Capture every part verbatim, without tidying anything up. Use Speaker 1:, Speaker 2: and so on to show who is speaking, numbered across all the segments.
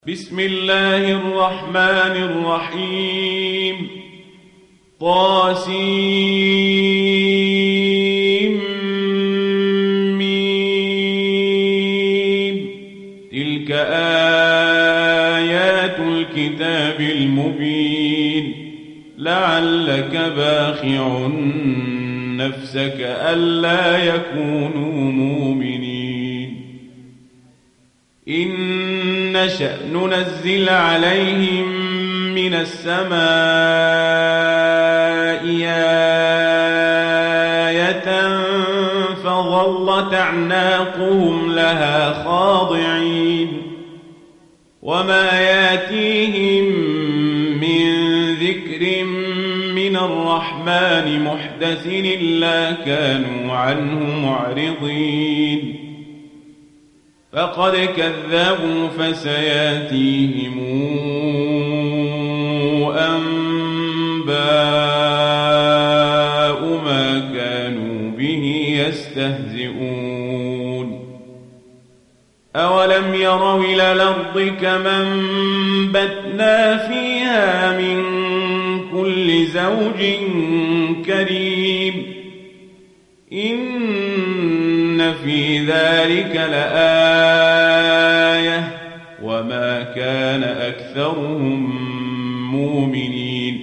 Speaker 1: بسم الله الرحمن الرحيم طاسيم ميم تلك آيات الكتاب المبين لعلك باخع نفسك ألا يكونوا مؤمنين إن نشأ ننزل عليهم من السماء آية فظلت أعناقهم لها خاضعين وما ياتيهم من ذكر من الرحمن محدث إلا كانوا عنه معرضين فقد كذبوا فسياتيهم أنباء ما كانوا به يستهزئون أولم يروا إلى الأرض كما انبتنا فيها من كل زوج كريم إن في ذلك لآية وما كان أكثرهم مؤمنين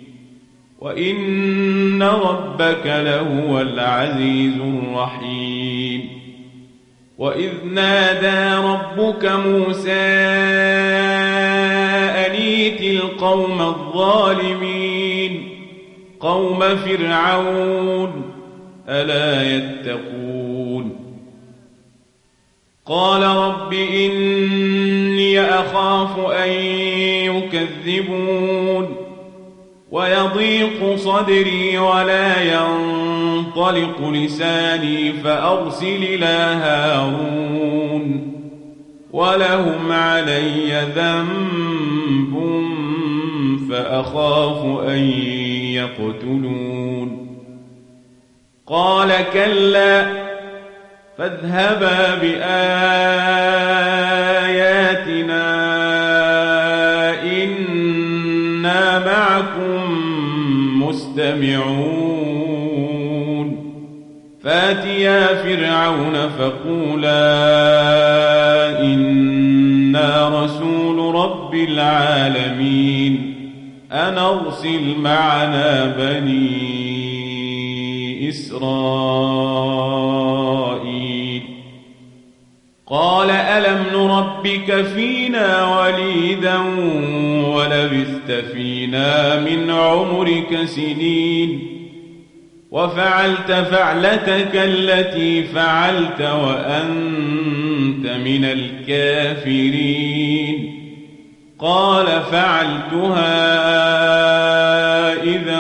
Speaker 1: وإن ربك لهو العزيز الرحيم وإذ نادى ربك موسى أن ائت القوم الظالمين قوم فرعون ألا يتقون قال رب إني أخاف أن يكذبون ويضيق صدري ولا ينطلق لساني فأرسل إلى هارون ولهم علي ذنب فأخاف أن يقتلون قال كلا فاذهبا بآياتنا إنا معكم مستمعون فاتيا فرعون فقولا إنا رسول رب العالمين أن أرسل معنا بني إسرائيل قال ألم نربك فينا وليدا ولبثت فينا من عمرك سنين وفعلت فعلتك التي فعلت وأنت من الكافرين قال فعلتها إذا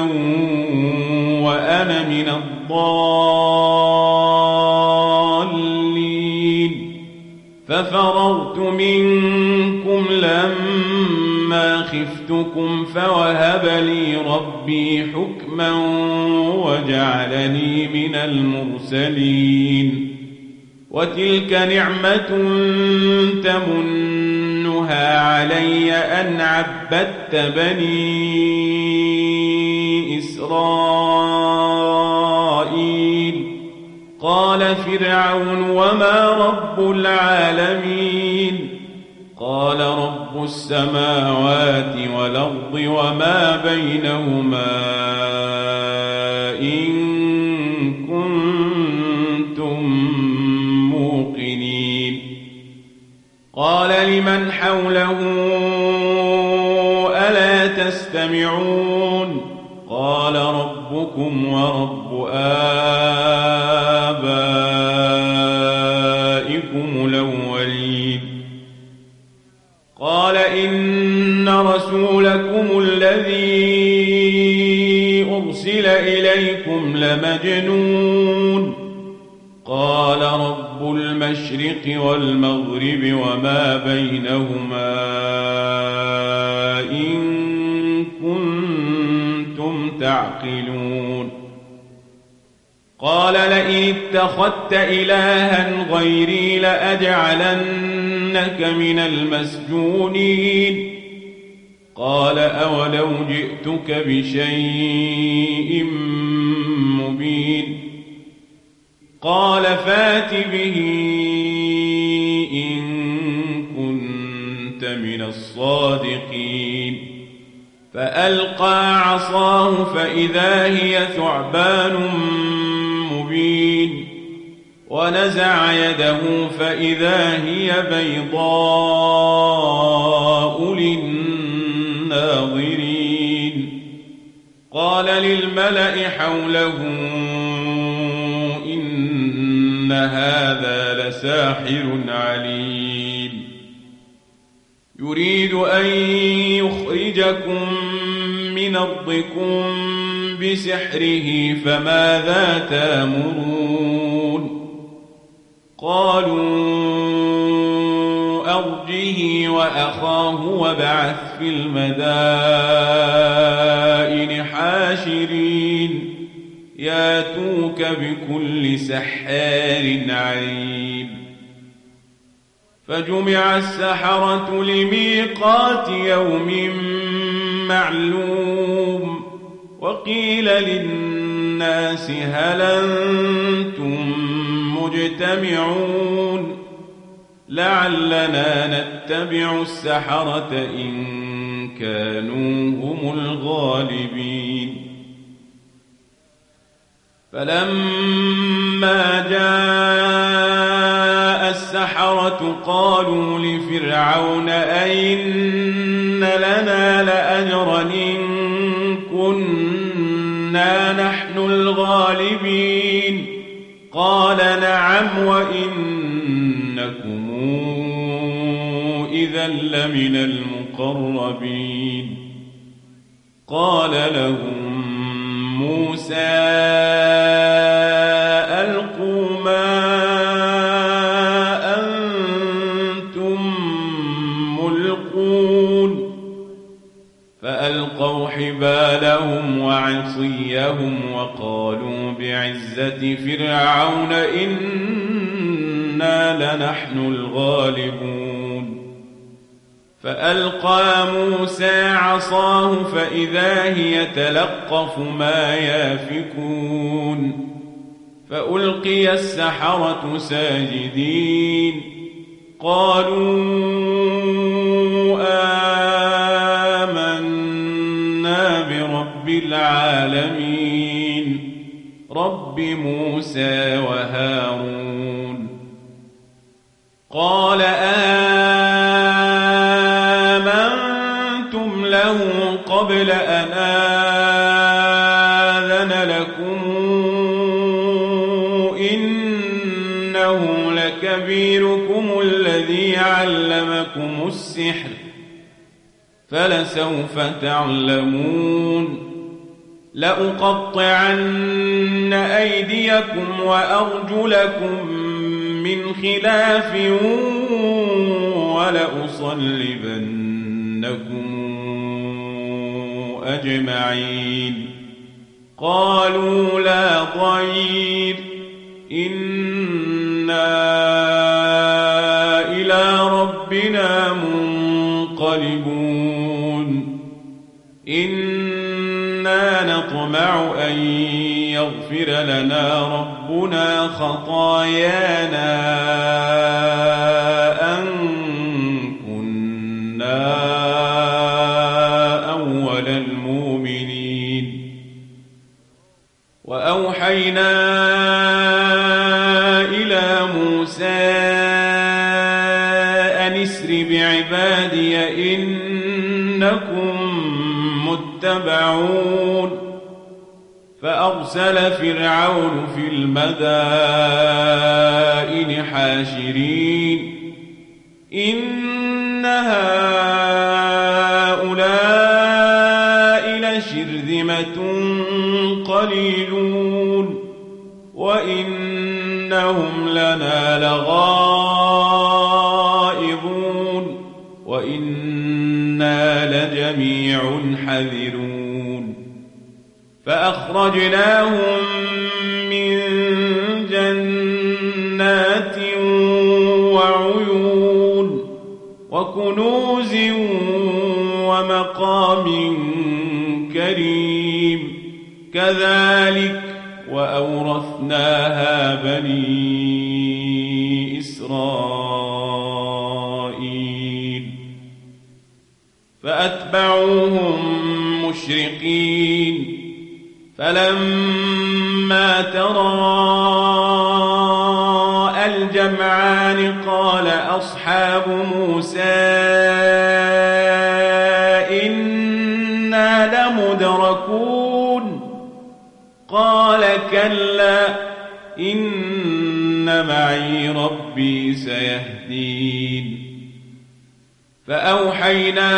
Speaker 1: وأنا من الضالين ففررت منكم لما خفتكم فوهب لي ربي حكما وجعلني من المرسلين وتلك نعمة تمنها علي أن عبدت بني إسرائيل قال فرعون وما رب العالمين قال رب السماوات والأرض وما بينهما إن كنتم موقنين قال لمن حوله ألا تستمعون قال ربكم ورب آبائكم الأولين قال إن رسولكم الذي أرسل إليكم لمجنون قال رب المشرق والمغرب وما بينهما إن كنتم تعقلون قال لئن اتخذت إلها غيري لأجعلن إنك من المسجونين قال أولو جئتك بشيء مبين قال فات به إن كنت من الصادقين فألقى عصاه فإذا هي ثعبان مبين ونزع يده فإذا هي بيضاء للناظرين قال للملأ حوله إن هذا لساحر عليم يريد أن يخرجكم من أرضكم بسحره فماذا تأمرون قالوا أرجه وأخاه وابعث في المدائن حاشرين ياتوك بكل سحار عليم فجمع السحرة لميقات يوم معلوم وقيل للناس هل أنتم مجتمعون لعلنا نتبع السحرة إن كانوا هم الغالبين فلما جاء السحرة قالوا لفرعون أئن لنا لأجرا إن كنا نحن الغالبين قال نعم وإنكم إذا لمن المقربين قال لهم موسى ألقوا ما أنتم ملقون فألقوا حبالهم وعصيهم وقالوا بعزة فرعون إنا لنحن الغالبون فألقى موسى عصاه فإذا هي تلقف ما يافكون فألقي السحرة ساجدين قالوا آمنا برب العالمين رب موسى وهارون قال آمنتم له قبل أن آذن لكم إنه لكبيركم الذي علمكم السحر فلسوف تعلمون لأقطعن أيديكم وأرجلكم من خلاف ولأصلبنكم أجمعين قالوا لا ضير إنا إلى ربنا منقلبون إنا نطمع أن يغفر لنا ربنا خطايانا أن كنا أول المؤمنين وأوحينا إلى موسى أن اسر بعبادي إنكم متبعون فأرسل فرعون في المدائن حاشرين إن هؤلاء لشرذمة قليلون وإنهم لنا لغائظون وإنا لجميع حذرون فأخرجناهم من جنات وعيون وكنوز ومقام كريم كذلك وأورثناها بني إسرائيل فأتبعوهم مشرقين فلما تراءى الجمعان قال أصحاب موسى إنا لمدركون قال كلا إن معي ربي سيهدين فأوحينا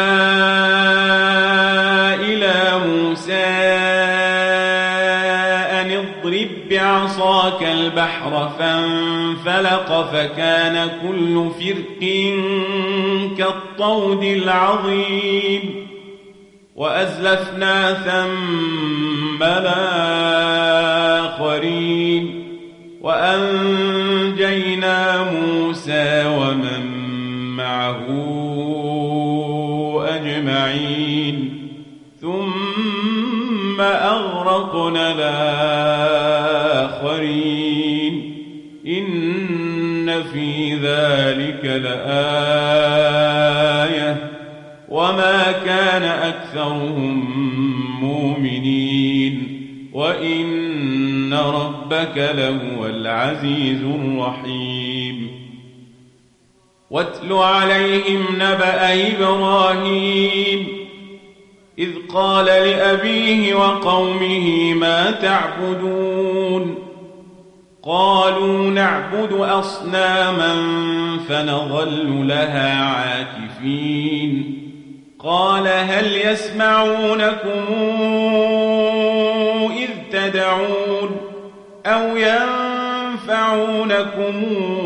Speaker 1: إلى موسى أن اضرب بعصاك البحر فانفلق فكان كل فرق كالطود العظيم وأزلفنا ثم الآخرين وأنجينا موسى ومن معه أجمعين ثم أغرقنا الآخرين إن في ذلك لآية وما كان أكثرهم مؤمنين وإن ربك لهو العزيز الرحيم واتل عليهم نبأ إبراهيم إذ قال لأبيه وقومه ما تعبدون قالوا نعبد أصناما فنظل لها عاكفين قال هل يسمعونكم إذ تدعون أو ينفعونكم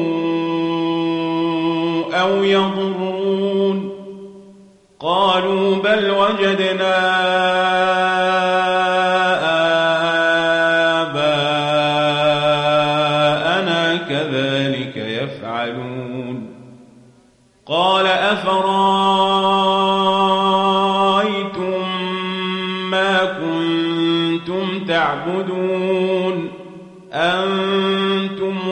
Speaker 1: أو يضرون قالوا بل وجدنا آباءنا كذلك يفعلون قال أفرأيتم ما كنتم تعبدون أنتم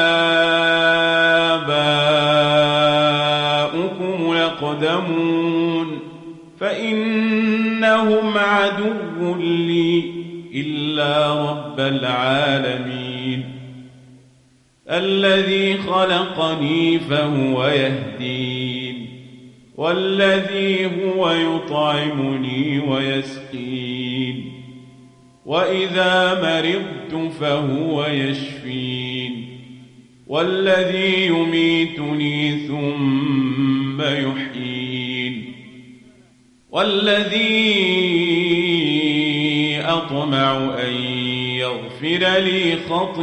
Speaker 1: وآباؤكم الأقدمون فإنهم عدو لي إلا رب العالمين الذي خلقني فهو يهدين والذي هو يطعمني ويسقين وإذا مرضت فهو يشفين والذي يميتني ثم يحيين والذي أطمع أن يغفر لي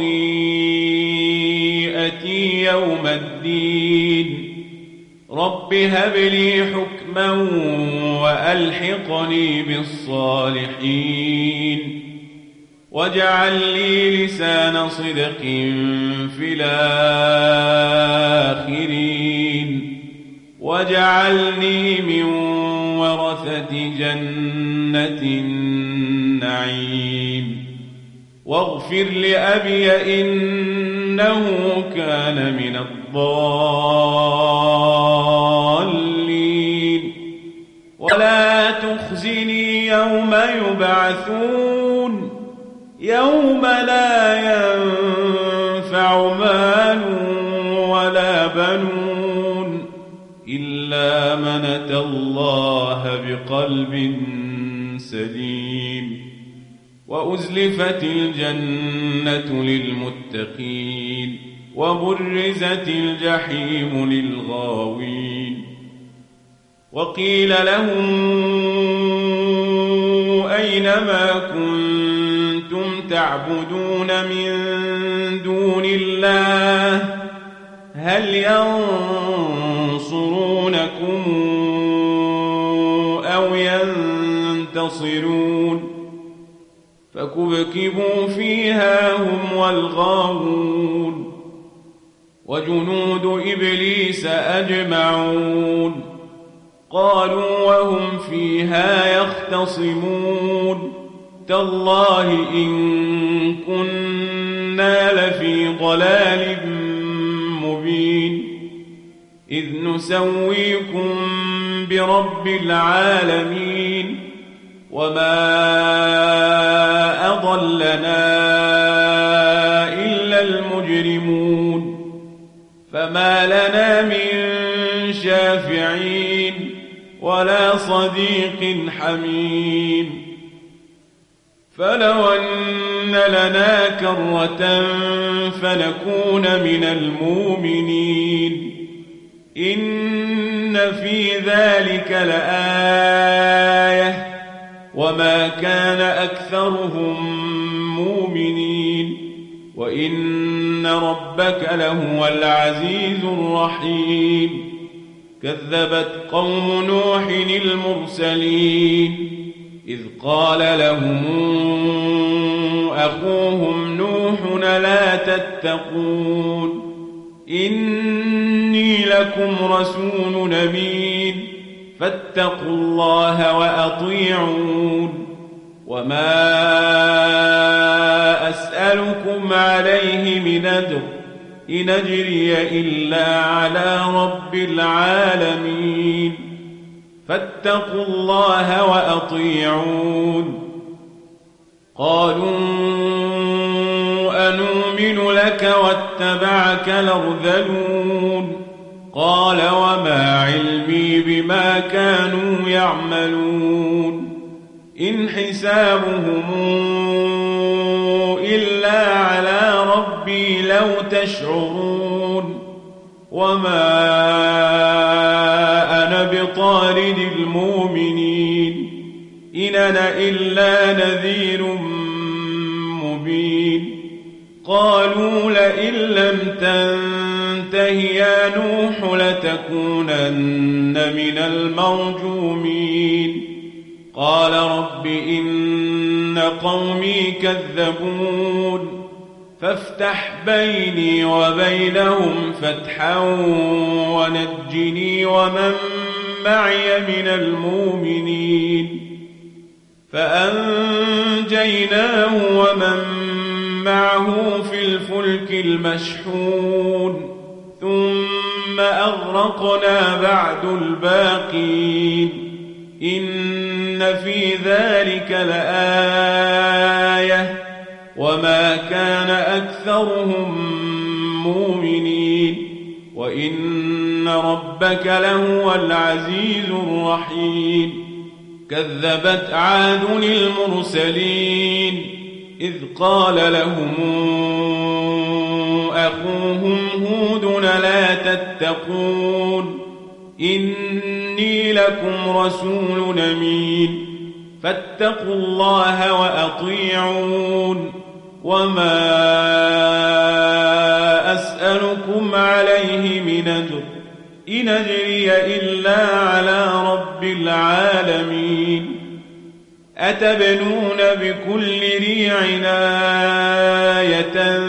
Speaker 1: خطيئتي يوم الدين رب هب لي حكما وألحقني بالصالحين واجعل لي لسان صدق في الآخرين واجعلني من ورثة جنة النعيم واغفر لأبي إنه كان من الضالين ولا تخزني يوم يبعثون يوم لا ينفع مال ولا بنون إلا من أتى الله بقلب سليم وأزلفت الجنة للمتقين وبرزت الجحيم للغاوين وقيل لهم أين ما كنتم تعبدون من دون الله هل ينصرونكم أو ينتصرون فكبكبوا فيها هم والغاوون وجنود إبليس أجمعون قالوا وهم فيها يختصمون تالله إن كنا لفي ضلال مبين إذ نسويكم برب العالمين وما أضلنا إلا المجرمون فما لنا من شافعين ولا صديق حميم فلو أن لنا كرة فنكون من المؤمنين إن في ذلك لآية وما كان أكثرهم مؤمنين وإن ربك لهو العزيز الرحيم كذبت قوم نوح المرسلين إذ قال لهم أخوهم نوح لا تتقون إني لكم رسول أمين فاتقوا الله وأطيعون وما أسألكم عليه من أجر إن أجري إلا على رب العالمين فاتقوا الله وأطيعون قالوا أنؤمن لك واتبعك الأرذلون قال وما علمي بما كانوا يعملون إن حسابهم إلا على ربي لو تشعرون وما أنا بطارد المؤمنين إن أنا إلا نذير مبين قالوا لئن لم تنته يا نوح لتكونن من المرجومين قال رب إن قومي كذبون فافتح بيني وبينهم فتحا ونجني ومن معي من المؤمنين فأنجيناه ومن معه في الفلك المشحون ثم أغرقنا بعد الباقين إن في ذلك لآية وما كان أكثرهم مؤمنين وإن ربك لهو العزيز الرحيم كذبت عاد المرسلين إذ قال لهم أخوهم هود لا تتقون إني لكم رسول أمين فاتقوا الله وأطيعون وما أسألكم عليه من أجر إن أجري إلا على رب العالمين أتبنون بكل ريع آية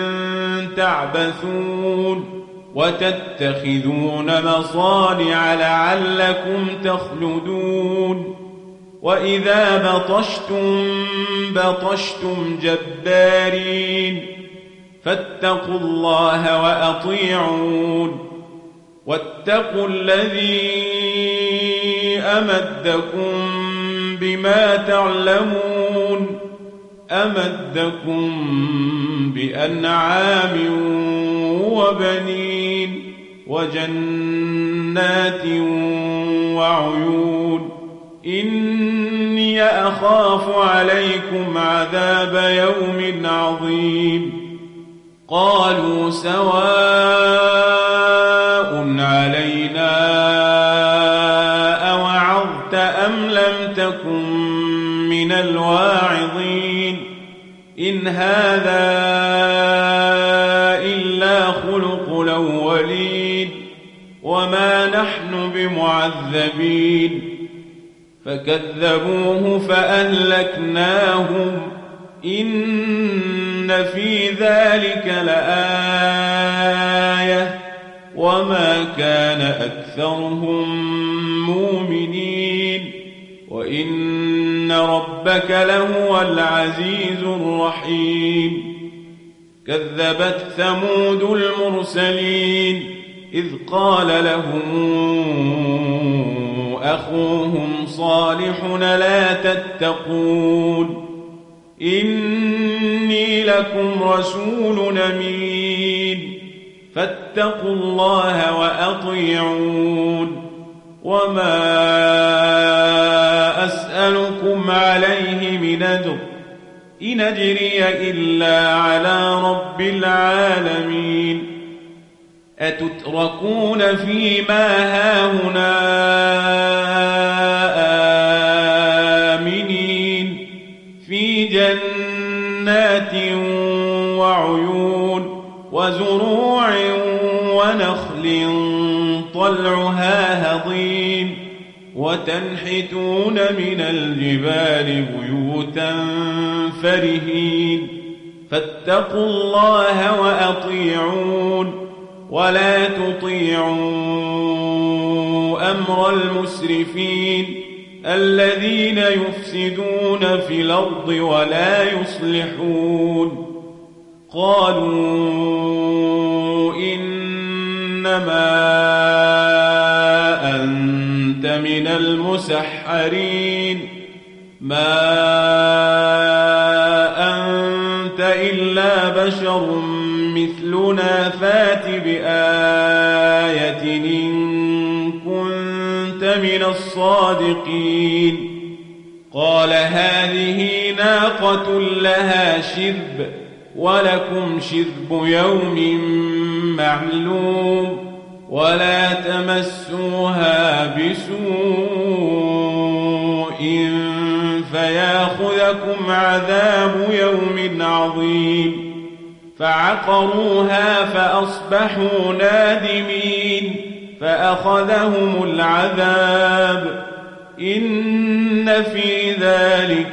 Speaker 1: تعبثون وتتخذون مصانع لعلكم تخلدون وإذا بطشتم بطشتم جبارين فاتقوا الله وأطيعون واتقوا الذي أمدكم بما تعلمون أمدكم بأنعام وبنين وجنات وعيون إني أخاف عليكم عذاب يوم عظيم قالوا سواء علينا أوعظت أم لم تكن من الواعظين إن هذا إلا خلق الأولين وما نحن بمعذبين فكذبوه فأهلكناهم إن في ذلك لآية وما كان أكثر أكثرهم مؤمنين وإن ربك لهو العزيز الرحيم كذبت ثمود المرسلين إذ قال لهم أخوهم صالح لا تتقون إني لكم رسول أمين فاتقوا الله وأطيعون وما أسألكم عليه من أجر إن أجري إلا على رب العالمين أتتركون فيما هاهنا آمنين في جنات وعيون وزروع ونخل طلعها هضيم وتنحتون من الجبال بيوتا فرهين فاتقوا الله وأطيعون ولا تطيعوا أمر المسرفين الذين يفسدون في الأرض ولا يصلحون قالوا إنما أنت من المسحرين ما أنت إلا بشر مثلنا فات بآية إن كنت من الصادقين قال هذه ناقة لها شرب ولكم شرب يوم معلوم ولا تمسوها بسوء فياخذكم عذاب يوم عظيم فعقروها فأصبحوا نادمين فأخذهم العذاب إن في ذلك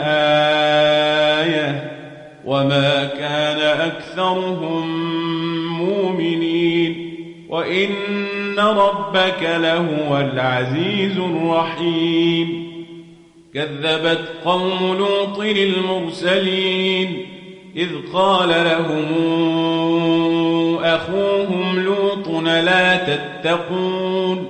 Speaker 1: لآية وما كان أكثرهم مؤمنين وإن ربك لهو العزيز الرحيم كذبت قوم لوط المرسلين إذ قال لهم أخوهم لوط لا تتقون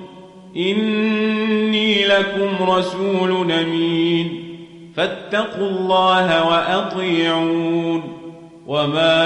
Speaker 1: إني لكم رسول أمين فاتقوا الله وأطيعون وما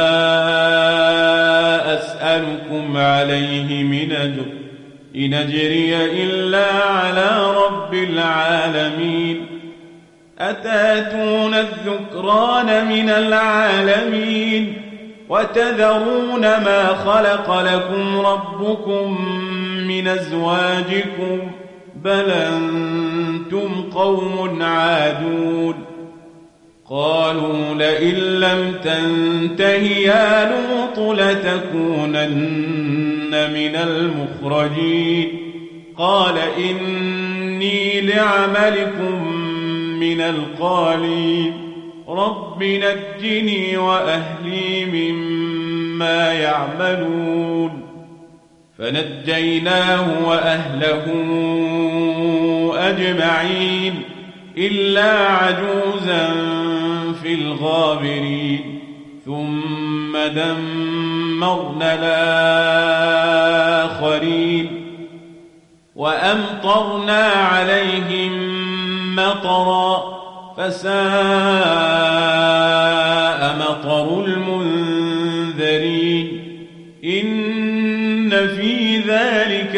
Speaker 1: أسألكم عليه من أجر إن أجري إلا على رب العالمين أتاتون الذكران من العالمين وتذرون ما خلق لكم ربكم من أزواجكم بل أنتم قوم عادون قالوا لئن لم تنته يا لوط لتكونن من المخرجين قال إني لعملكم من القالين رب نجني وأهلي مما يعملون فنجيناه وأهله أجمعين إلا عجوزا في الغابرين ثم دمرنا الآخرين وأمطرنا عليهم مطرا فساء مطر المنذرين إن في ذلك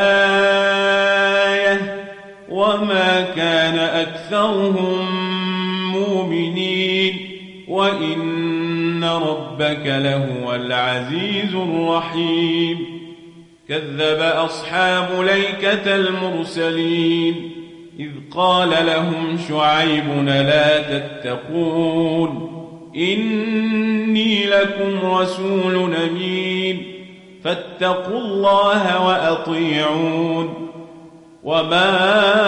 Speaker 1: لآية وما كان أكثرهم مؤمنين وإن ربك لهو العزيز الرحيم كذب أصحاب الأيكة المرسلين إذ قال لهم شعيب لا تتقون إني لكم رسول أمين فاتقوا الله وأطيعون وما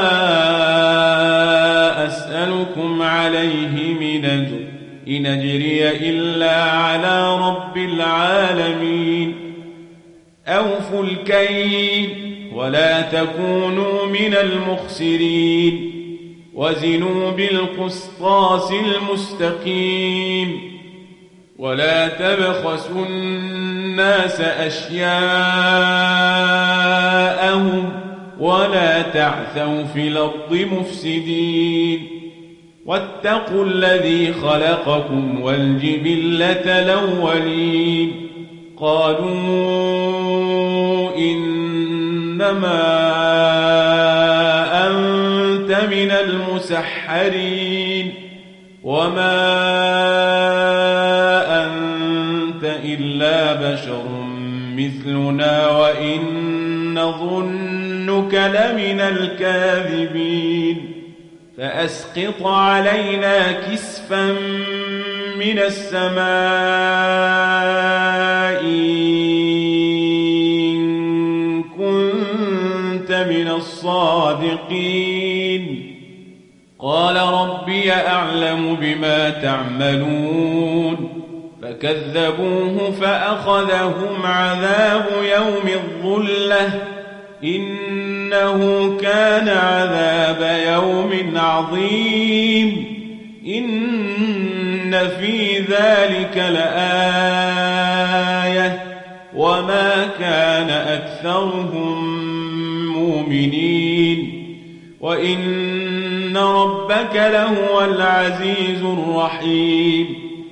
Speaker 1: أسألكم عليه من أجر إن أجري إلا على رب العالمين أوفوا الكيل ولا تكونوا من المخسرين وزنوا بالقسطاس المستقيم ولا تبخسوا الناس أشياءهم ولا تعثوا في الأرض مفسدين واتقوا الذي خلقكم والجبلة الأولين قالوا إنما أنت من المسحرين وما أنت إلا بشر مثلنا وإن نظنك لمن الكاذبين فأسقط علينا كسفا من السماء إن كنت من الصادقين قال ربي أعلم بما تعملون فكذبوه فأخذهم عذاب يوم الظلة إنه كان عذاب يوم عظيم إن في ذلك لآية وما كان أكثرهم مؤمنين وإن ربك لهو العزيز الرحيم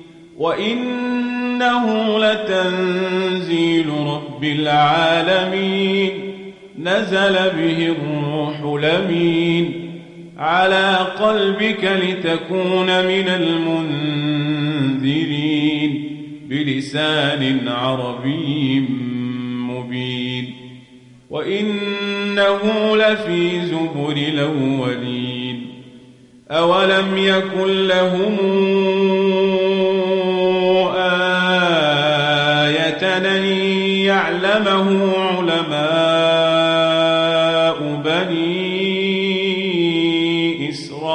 Speaker 1: وإنه لتنزيل رب العالمين نزل به الروح الأمين على قلبك لتكون من المنذرين بلسان عربي مبين وإنه لفي زبر الأولين أولم يكن لهم آية أن يعلمه علماء بني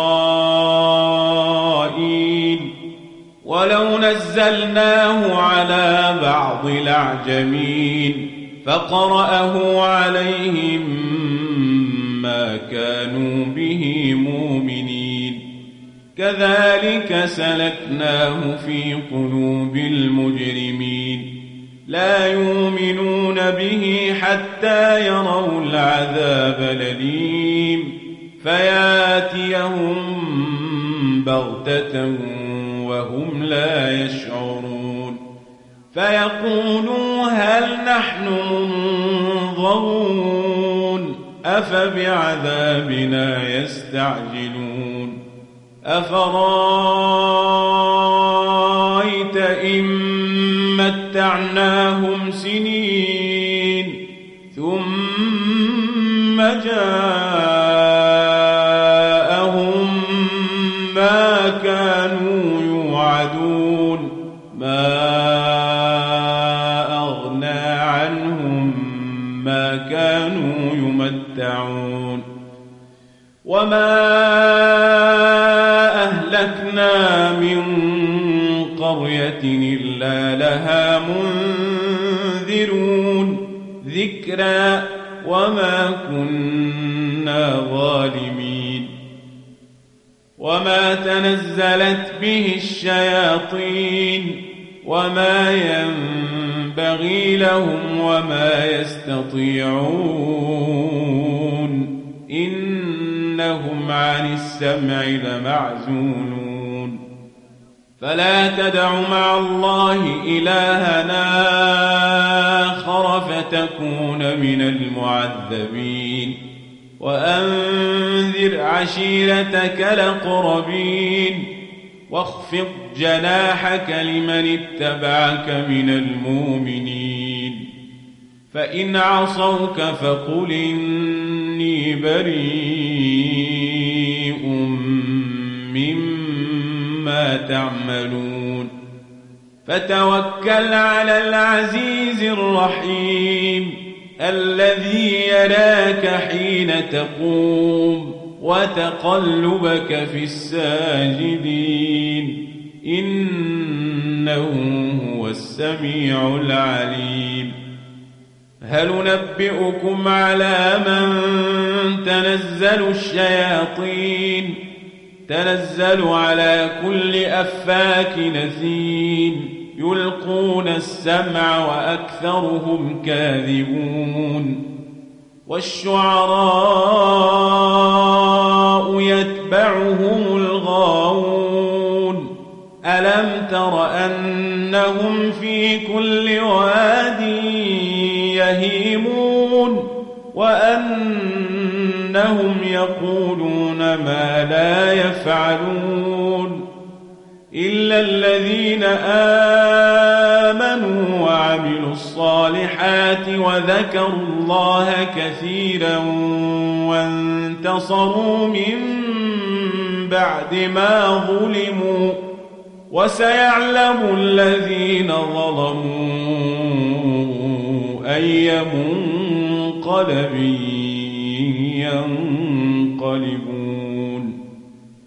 Speaker 1: إسرائيل ولو نزلناه على بعض الأعجمين فقرأه عليهم ما كانوا به مؤمنين كذلك سلكناه في قلوب المجرمين لا يؤمنون به حتى يروا العذاب الأليم فياتيهم بغتة وهم لا يشعرون فيقولوا هل نحن منظرون أفبعذابنا يستعجلون أفرأيت إن متعناهم سنين ثم جاءهم ما كانوا يوعدون ما أغنى عنهم ما كانوا يمتعون وما أهلكنا من قرية إلا لها منذرون ذكرى وما كنا ظالمين وما تنزلت به الشياطين وما ينبغي لهم وما يستطيعون إنهم عن السمع لمعزولون فلا تدع مع الله إلهنا آخر فتكون من المعذبين وأنذر عشيرتك الأقربين واخفض جناحك لمن اتبعك من المؤمنين فإن عصوك فقل إني بريء مما تعملون فتوكل على العزيز الرحيم الذي يراك حين تقوم وتقلبك في الساجدين إنه هو السميع العليم هل ننبئكم على من تنزل الشياطين تنزل على كل أفاك نثيم يلقون السمع وأكثرهم كاذبون والشعراء يتبعهم الغاوون ألم تر أنهم في كل واد يهيمون وأنهم يقولون ما لا يفعلون إلا الذين آمنوا وعملوا الصالحات وذكروا الله كثيرا وانتصروا من بعد ما ظلموا وسيعلم الذين ظلموا أي منقلب ينقلبون